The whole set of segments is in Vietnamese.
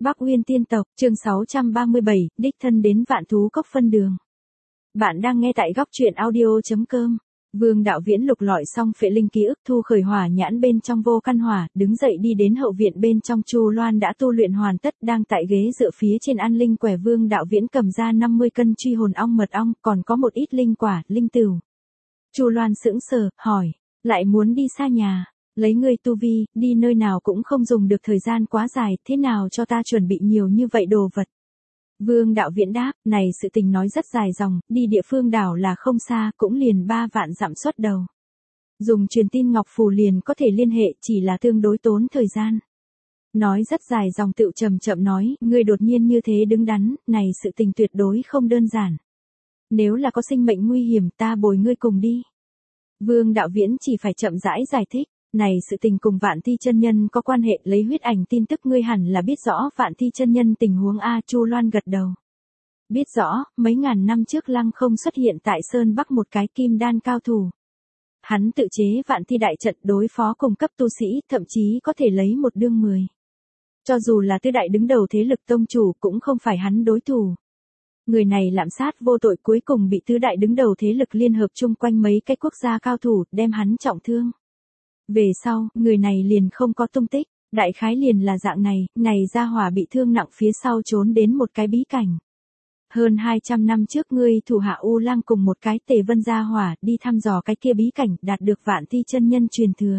Bắc Uyên Tiên Tộc, chương 637, đích thân đến Vạn Thú Cốc phân đường. Bạn đang nghe tại góc truyện audio.com. Vương Đạo Viễn lục lọi xong phệ linh ký ức, thu khởi hỏa nhãn bên trong vô căn hỏa, đứng dậy đi đến hậu viện bên trong. Chu Loan đã tu luyện hoàn tất, đang tại ghế dựa phía trên ăn linh quẻ. Vương Đạo Viễn cầm ra 50 cân truy hồn ong mật ong, còn có một ít linh quả, linh tửu. Chu Loan sững sờ, hỏi, lại muốn đi xa nhà? Lấy ngươi tu vi, đi nơi nào cũng không dùng được thời gian quá dài, thế nào cho ta chuẩn bị nhiều như vậy đồ vật? Vương Đạo Viễn đáp, này sự tình nói rất dài dòng, đi địa phương đảo là không xa, cũng liền 3 vạn dặm xuất đầu. Dùng truyền tin ngọc phù liền có thể liên hệ, chỉ là tương đối tốn thời gian. Nói rất dài dòng tựu chậm chậm nói, ngươi đột nhiên như thế đứng đắn, này sự tình tuyệt đối không đơn giản. Nếu là có sinh mệnh nguy hiểm ta bồi ngươi cùng đi. Vương Đạo Viễn chỉ phải chậm rãi giải thích. Này sự tình cùng Vạn Thi chân nhân có quan hệ, lấy huyết ảnh tin tức ngươi hẳn là biết rõ Vạn Thi chân nhân tình huống a. Chu Loan gật đầu. Biết rõ, mấy ngàn năm trước Lăng Không xuất hiện tại Sơn Bắc một cái kim đan cao thủ. Hắn tự chế Vạn Thi đại trận đối phó cùng cấp tu sĩ, thậm chí có thể lấy 1 đương 10. Cho dù là tứ đại đứng đầu thế lực tông chủ cũng không phải hắn đối thủ. Người này lạm sát vô tội, cuối cùng bị tứ đại đứng đầu thế lực liên hợp chung quanh mấy cái quốc gia cao thủ, đem hắn trọng thương. Về sau, người này liền không có tung tích, đại khái liền là dạng này gia hỏa bị thương nặng phía sau trốn đến một cái bí cảnh. Hơn 200 năm trước ngươi thủ hạ U Lang cùng một cái Tề Vân gia hỏa đi thăm dò cái kia bí cảnh, đạt được Vạn Thi chân nhân truyền thừa.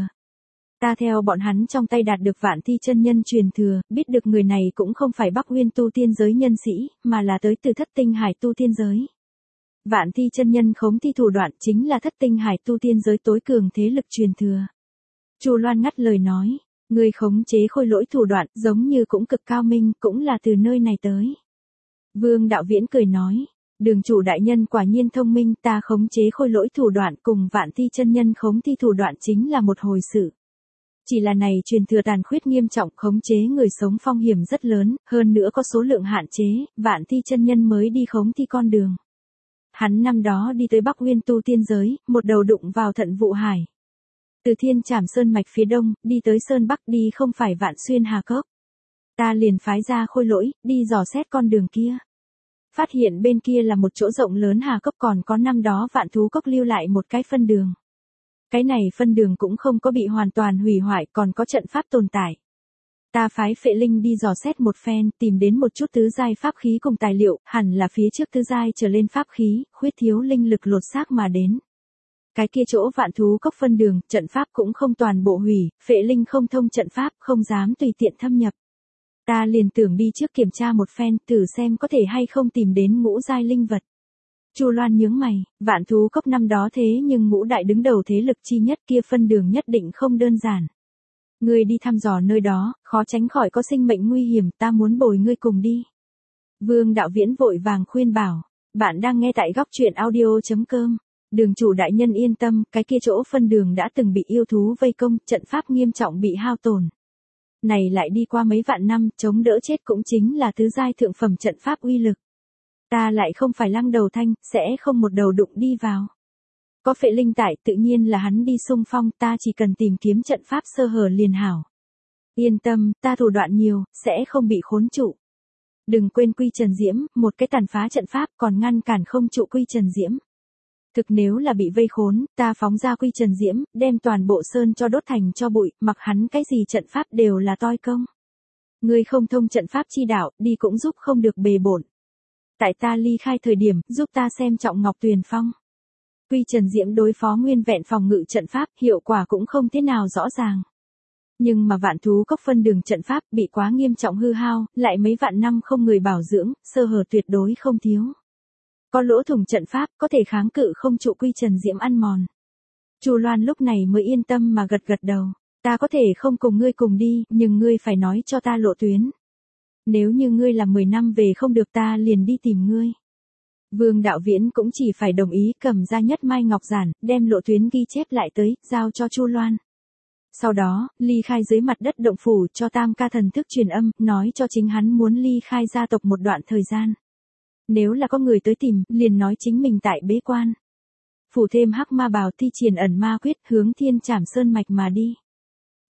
Ta theo bọn hắn trong tay đạt được Vạn Thi chân nhân truyền thừa, biết được người này cũng không phải Bắc Uyên tu tiên giới nhân sĩ, mà là tới từ Thất Tinh Hải tu tiên giới. Vạn Thi chân nhân khống thi thủ đoạn chính là Thất Tinh Hải tu tiên giới tối cường thế lực truyền thừa. Chu Loan ngắt lời nói, người khống chế khôi lỗi thủ đoạn giống như cũng cực cao minh, cũng là từ nơi này tới. Vương Đạo Viễn cười nói, đường chủ đại nhân quả nhiên thông minh, ta khống chế khôi lỗi thủ đoạn cùng Vạn Thi chân nhân khống thi thủ đoạn chính là một hồi sự. Chỉ là này truyền thừa tàn khuyết nghiêm trọng, khống chế người sống phong hiểm rất lớn, hơn nữa có số lượng hạn chế, Vạn Thi chân nhân mới đi khống thi con đường. Hắn năm đó đi tới Bắc Uyên tu tiên giới, một đầu đụng vào Thận Vụ Hải. Từ Thiên Trảm Sơn mạch phía đông, đi tới Sơn Bắc, đi không phải Vạn Xuyên Hà Cốc. Ta liền phái ra khôi lỗi, đi dò xét con đường kia. Phát hiện bên kia là một chỗ rộng lớn Hà Cốc, còn có năm đó Vạn Thú Cốc lưu lại một cái phân đường. Cái này phân đường cũng không có bị hoàn toàn hủy hoại, còn có trận pháp tồn tại. Ta phái phệ linh đi dò xét một phen, tìm đến một chút tứ giai pháp khí cùng tài liệu, hẳn là phía trước tứ giai trở lên pháp khí, khuyết thiếu linh lực lột xác mà đến. Cái kia chỗ Vạn Thú Cốc phân đường, trận pháp cũng không toàn bộ hủy, phệ linh không thông trận pháp, không dám tùy tiện thâm nhập. Ta liền tưởng đi trước kiểm tra một phen, thử xem có thể hay không tìm đến ngũ giai linh vật. Chu Loan nhướng mày, Vạn Thú Cốc năm đó thế nhưng ngũ đại đứng đầu thế lực chi nhất, kia phân đường nhất định không đơn giản. Ngươi đi thăm dò nơi đó, khó tránh khỏi có sinh mệnh nguy hiểm, ta muốn bồi ngươi cùng đi. Vương Đạo Viễn vội vàng khuyên bảo, bạn đang nghe tại góc truyện audio.com. Đường chủ đại nhân yên tâm, cái kia chỗ phân đường đã từng bị yêu thú vây công, trận pháp nghiêm trọng bị hao tổn. Này lại đi qua mấy vạn năm, chống đỡ chết cũng chính là tứ giai thượng phẩm trận pháp uy lực. Ta lại không phải Lăng Đầu Thanh, sẽ không một đầu đụng đi vào. Có phệ linh tại, tự nhiên là hắn đi xung phong, ta chỉ cần tìm kiếm trận pháp sơ hở liền hảo. Yên tâm, ta thủ đoạn nhiều, sẽ không bị khốn trụ. Đừng quên Quy Trần Diễm, một cái tàn phá trận pháp còn ngăn cản không trụ Quy Trần Diễm. Thực nếu là bị vây khốn, ta phóng ra Quy Trần Diễm, đem toàn bộ sơn cho đốt thành cho bụi, mặc hắn cái gì trận pháp đều là toi công. Ngươi không thông trận pháp chi đạo, đi cũng giúp không được bề bổn. Tại ta ly khai thời điểm, giúp ta xem trọng Ngọc Tuyền Phong. Quy Trần Diễm đối phó nguyên vẹn phòng ngự trận pháp, hiệu quả cũng không thế nào rõ ràng. Nhưng mà Vạn Thú Cốc phân đường trận pháp bị quá nghiêm trọng hư hao, lại mấy vạn năm không người bảo dưỡng, sơ hở tuyệt đối không thiếu. Có lỗ thủng trận pháp, có thể kháng cự không trụ Quy Trần Diễm ăn mòn. Chu Loan lúc này mới yên tâm mà gật đầu. Ta có thể không cùng ngươi cùng đi, nhưng ngươi phải nói cho ta lộ tuyến. Nếu như ngươi làm 10 năm về không được ta liền đi tìm ngươi. Vương Đạo Viễn cũng chỉ phải đồng ý, cầm ra nhất mai ngọc giản, đem lộ tuyến ghi chép lại tới, giao cho Chu Loan. Sau đó, ly khai dưới mặt đất động phủ cho Tam Ca thần thức truyền âm, nói cho chính hắn muốn ly khai gia tộc một đoạn thời gian. Nếu là có người tới tìm, liền nói chính mình tại bế quan. Phủ thêm hắc ma bào thi triển ẩn ma quyết hướng Thiên Trảm Sơn mạch mà đi.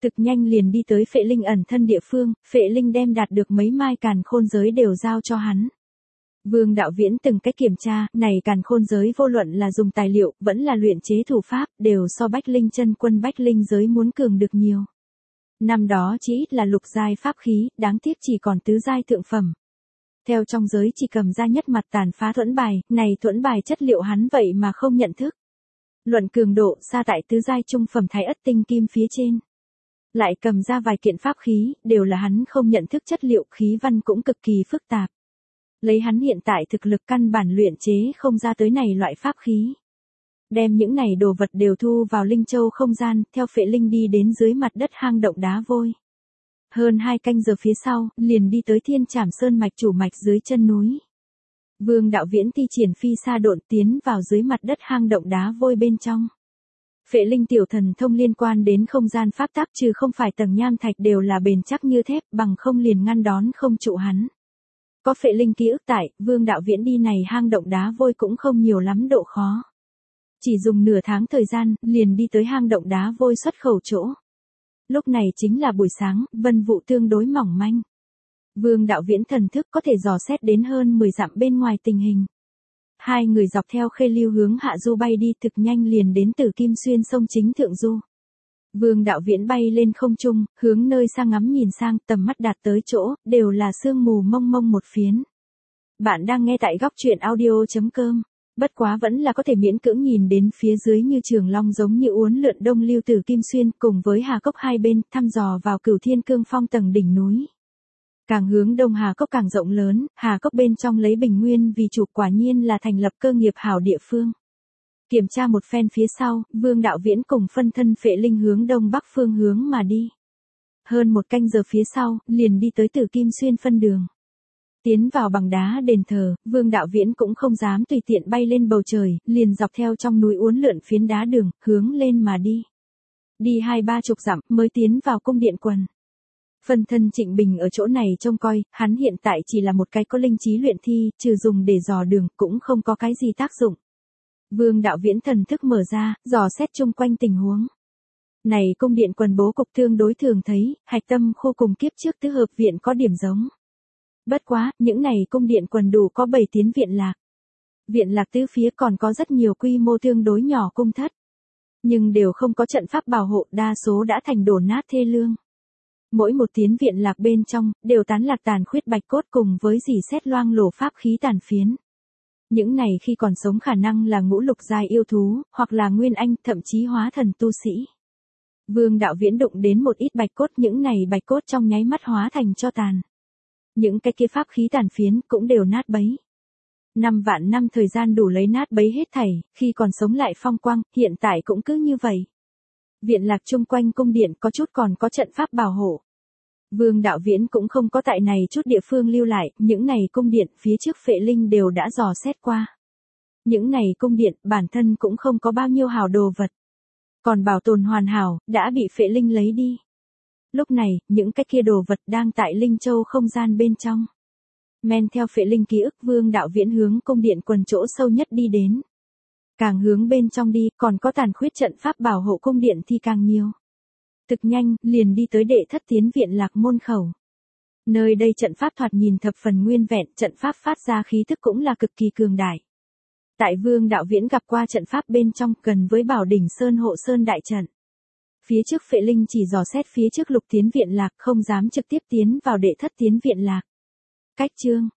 Thực nhanh liền đi tới Phệ Linh ẩn thân địa phương, Phệ Linh đem đạt được mấy mai càn khôn giới đều giao cho hắn. Vương Đạo Viễn từng cách kiểm tra, này càn khôn giới vô luận là dùng tài liệu, vẫn là luyện chế thủ pháp, đều so Bách Linh chân quân Bách Linh giới muốn cường được nhiều. Năm đó chỉ ít là lục giai pháp khí, đáng tiếc chỉ còn tứ giai thượng phẩm. Theo trong giới chỉ cầm ra nhất mặt tàn phá thuẫn bài, này thuẫn bài chất liệu hắn vậy mà không nhận thức. Luận cường độ xa tại tứ giai trung phẩm thái ất tinh kim phía trên. Lại cầm ra vài kiện pháp khí, đều là hắn không nhận thức chất liệu, khí văn cũng cực kỳ phức tạp. Lấy hắn hiện tại thực lực căn bản luyện chế không ra tới này loại pháp khí. Đem những này đồ vật đều thu vào Linh Châu không gian, theo Phệ Linh đi đến dưới mặt đất hang động đá vôi. Hơn 2 canh giờ phía sau, liền đi tới Thiên Trảm Sơn mạch chủ mạch dưới chân núi. Vương Đạo Viễn thi triển phi sa độn tiến vào dưới mặt đất hang động đá vôi bên trong. Phệ Linh tiểu thần thông liên quan đến không gian pháp tắc, trừ không phải tầng nham thạch đều là bền chắc như thép, bằng không liền ngăn đón không trụ hắn. Có Phệ Linh ký ức tại, Vương Đạo Viễn đi này hang động đá vôi cũng không nhiều lắm độ khó. Chỉ dùng nửa tháng thời gian, liền đi tới hang động đá vôi xuất khẩu chỗ. Lúc này chính là buổi sáng, vân vụ tương đối mỏng manh. Vương Đạo Viễn thần thức có thể dò xét đến hơn 10 dặm bên ngoài tình hình. Hai người dọc theo khê lưu hướng hạ du bay đi, thực nhanh liền đến Tử Kim Xuyên sông chính thượng du. Vương Đạo Viễn bay lên không trung, hướng nơi xa ngắm nhìn sang, tầm mắt đạt tới chỗ, đều là sương mù mông mông một phiến. Bạn đang nghe tại góc truyện audio.com. Bất quá vẫn là có thể miễn cưỡng nhìn đến phía dưới như trường long giống như uốn lượn đông lưu Tử Kim Xuyên, cùng với hà cốc hai bên, thăm dò vào Cửu Thiên Cương Phong tầng đỉnh núi. Càng hướng đông hà cốc càng rộng lớn, hà cốc bên trong lấy bình nguyên vì chủ, quả nhiên là thành lập cơ nghiệp hảo địa phương. Kiểm tra một phen phía sau, Vương Đạo Viễn cùng phân thân Phệ Linh hướng đông bắc phương hướng mà đi. Hơn 1 canh giờ phía sau, liền đi tới Tử Kim Xuyên phân đường. Tiến vào bằng đá đền thờ, Vương Đạo Viễn cũng không dám tùy tiện bay lên bầu trời, liền dọc theo trong núi uốn lượn phiến đá đường, hướng lên mà đi. Đi 2-30 dặm mới tiến vào cung điện quần. Phân thân Trịnh Bình ở chỗ này trông coi, hắn hiện tại chỉ là một cái có linh trí luyện thi, trừ dùng để dò đường, cũng không có cái gì tác dụng. Vương Đạo Viễn thần thức mở ra, dò xét chung quanh tình huống. Này cung điện quần bố cục tương đối thường thấy, hạch tâm khu cùng kiếp trước tứ hợp viện có điểm giống. Bất quá, những này cung điện quần đủ có 7 tiến viện lạc. Viện lạc tứ phía còn có rất nhiều quy mô tương đối nhỏ cung thất. Nhưng đều không có trận pháp bảo hộ, đa số đã thành đổ nát thê lương. Mỗi một tiến viện lạc bên trong, đều tán lạc tàn khuyết bạch cốt cùng với dỉ sét loang lổ pháp khí tàn phiến. Những này khi còn sống khả năng là ngũ lục giai yêu thú, hoặc là nguyên anh, thậm chí hóa thần tu sĩ. Vương Đạo Viễn đụng đến một ít bạch cốt, những này bạch cốt trong nháy mắt hóa thành tro tàn. Những cái kia pháp khí tàn phiến cũng đều nát bấy. 5 vạn năm thời gian đủ lấy nát bấy hết thảy, khi còn sống lại phong quang, hiện tại cũng cứ như vậy. Viện lạc chung quanh cung điện có chút còn có trận pháp bảo hộ. Vương Đạo Viễn cũng không có tại này chút địa phương lưu lại, những này cung điện phía trước Phệ Linh đều đã dò xét qua. Những này cung điện bản thân cũng không có bao nhiêu hào đồ vật. Còn bảo tồn hoàn hảo, đã bị Phệ Linh lấy đi. Lúc này, những cái kia đồ vật đang tại Linh Châu không gian bên trong. Men theo Phệ Linh ký ức, Vương Đạo Viễn hướng cung điện quần chỗ sâu nhất đi đến. Càng hướng bên trong đi, còn có tàn khuyết trận pháp bảo hộ cung điện thì càng nhiều. Thực nhanh, liền đi tới đệ thất tiến viện lạc môn khẩu. Nơi đây trận pháp thoạt nhìn thập phần nguyên vẹn, trận pháp phát ra khí thức cũng là cực kỳ cường đại. Tại Vương Đạo Viễn gặp qua trận pháp bên trong, gần với Bảo Đỉnh Sơn hộ sơn đại trận. Phía trước Phệ Linh chỉ dò xét phía trước lục tiến viện lạc, không dám trực tiếp tiến vào đệ thất tiến viện lạc. Cách chương